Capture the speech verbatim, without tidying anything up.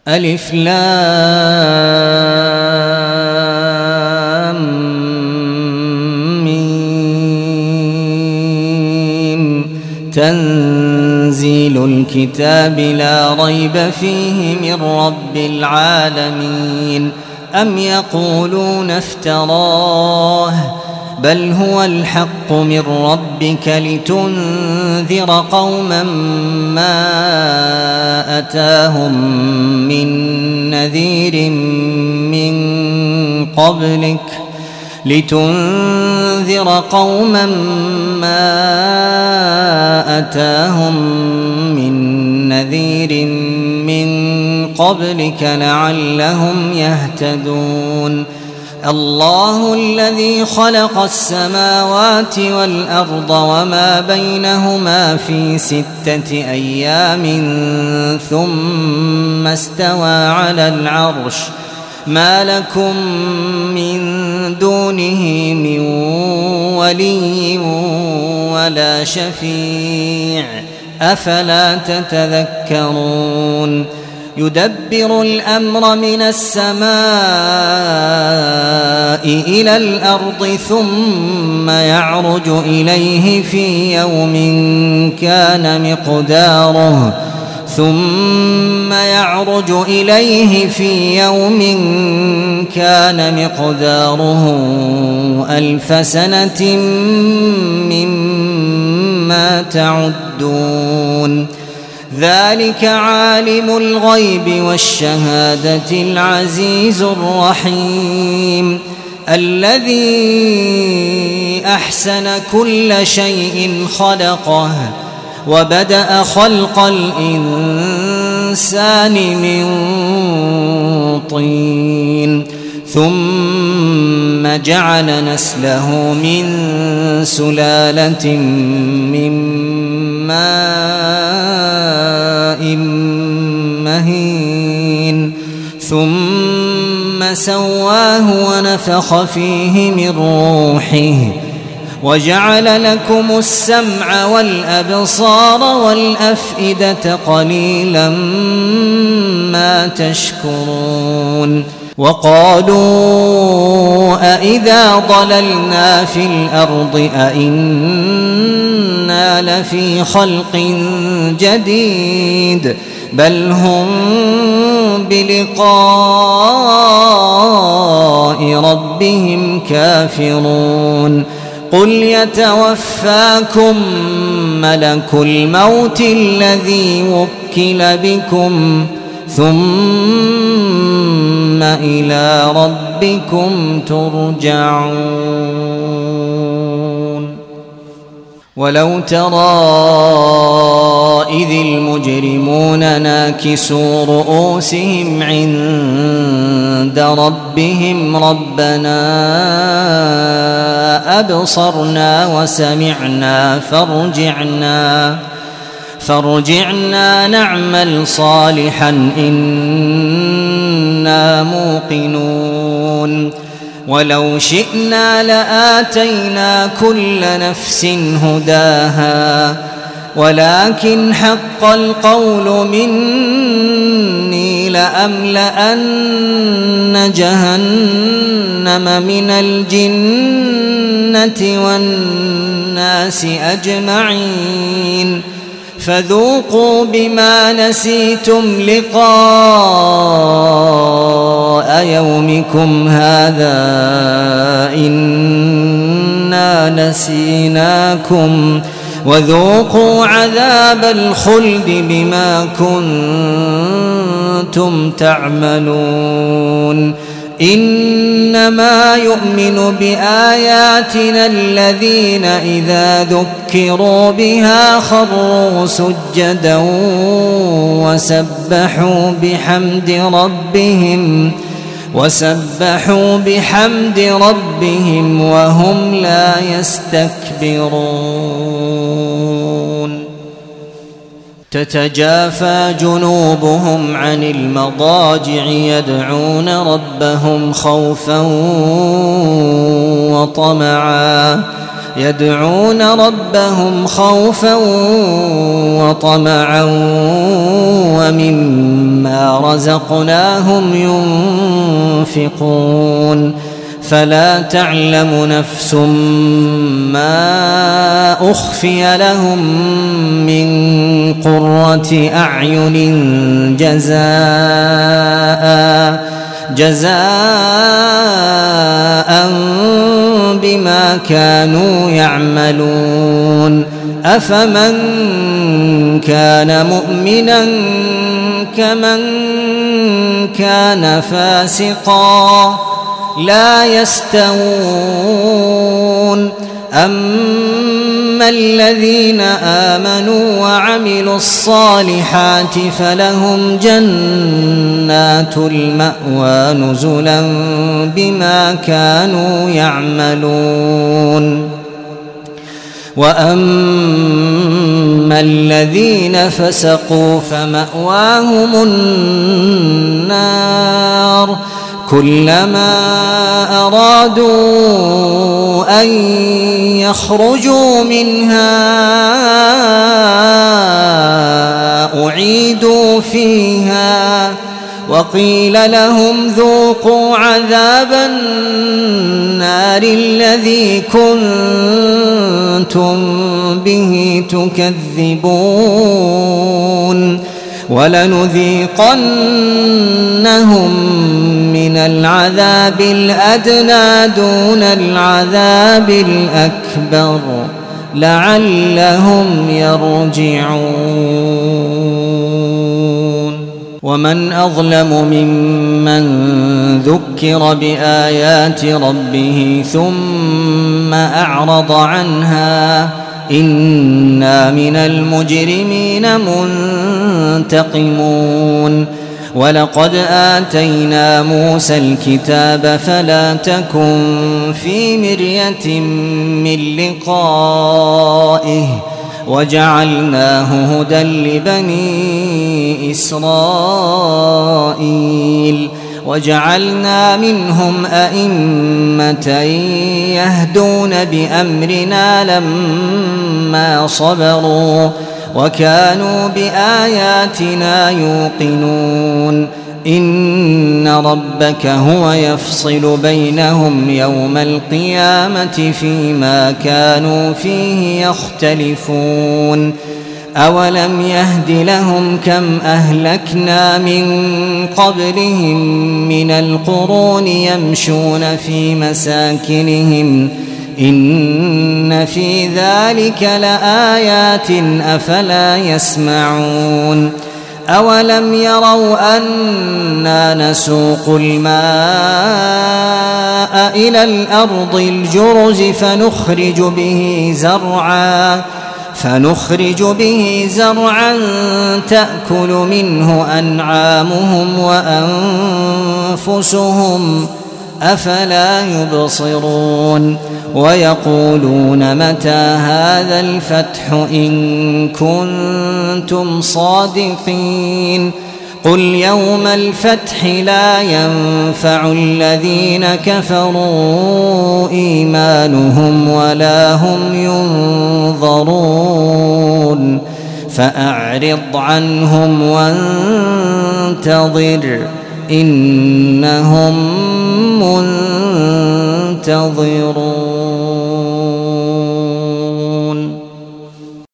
ألف لام ميم تنزيل الكتاب لا ريب فيه من رب العالمين. أم يقولون افتراه بل هو الحق من ربك لتنذر قوما ما أتاهم من نذير من قبلك لتنذر قوما ما أتاهم من نذير من قبلك لعلهم يهتدون. الله الذي خلق السماوات والأرض وما بينهما في ستة أيام ثم استوى على العرش ما لكم من دونه من ولي ولا شفيع أفلا تتذكرون. يدبر الأمر من السماء إلى الأرض ثم يعرج إليه في يوم كان مقداره ثم يعرج إليه في يوم كان مقداره ألف سنة مما تعدون. ذلك عالم الغيب والشهادة العزيز الرحيم الذي أحسن كل شيء خلقه وبدأ خلق الإنسان من طين ثم جعل نسله من سلالة من ماء مهين ثم سواه ونفخ فيه من روحه وجعل لكم السمع والأبصار والأفئدة قليلا ما تشكرون. وقالوا أإذا ضللنا في الأرض أإنا لفي خلق جديد بل هم بلقاء ربهم كافرون. قل يتوفاكم ملك الموت الذي وكل بكم ثم إلى ربكم ترجعون. ولو ترى إذ المجرمون ناكسوا رؤوسهم عند ربهم ربنا أبصرنا وسمعنا فارجعنا فارجعنا نعمل صالحا إنا موقنون. ولو شئنا لآتينا كل نفس هداها ولكن حق القول مني لأملأن جهنم من الجنة والناس أجمعين فذوقوا بما نسيتم لقاء يومكم هذا إنا نسيناكم وذوقوا عذاب الخلد بما كنتم تعملون. إنما يؤمن بآياتنا الذين إذا ذكروا بها خروا سجدا وسبحوا بحمد ربهم وسبحوا بحمد ربهم وهم لا يستكبرون. تتجافى جنوبهم عن المضاجع يدعون ربهم خوفا وطمعا يدعون ربهم خوفا وطمعا ومما رزقناهم ينفقون فلا تعلم نفس ما أخفي لهم من قرة أعين جزاء جزاء بما كانوا يعملون أفمن كان مؤمنا كمن كان فاسقا لا يستوون أما الذين آمنوا وعملوا الصالحات فلهم جنات المأوى نزلا بما كانوا يعملون وأما الذين فسقوا فمأواهم النار كلما أرادوا أن يخرجوا منها أعيدوا فيها وقيل لهم ذوقوا عذاب النار الذي كنتم به تكذبون ولنذيقنهم من العذاب الأدنى دون العذاب الأكبر لعلهم يرجعون ومن أظلم ممن ذكر بآيات ربه ثم أعرض عنها إنا من المجرمين منتقمون ولقد آتينا موسى الكتاب فلا تكن في مرية من لقائه وجعلناه هدى لبني إسرائيل وجعلنا منهم أئمة يهدون بأمرنا لما صبروا وكانوا بآياتنا يوقنون إن ربك هو يفصل بينهم يوم القيامة فيما كانوا فيه يختلفون أولم يهد لهم كم أهلكنا من قبلهم من القرون يمشون في مساكنهم إن في ذلك لآيات أفلا يسمعون أولم يروا أنا نسوق الماء إلى الأرض الجرز فنخرج به زرعا فنخرج به زرعا تأكل منه أنعامهم وأنفسهم أفلا يبصرون ويقولون متى هذا الفتح إن كنتم صادقين قل يوم الفتح لا ينفع الذين كفروا إيمانهم ولا هم ينظرون فأعرض عنهم وانتظر إنهم منتظرون.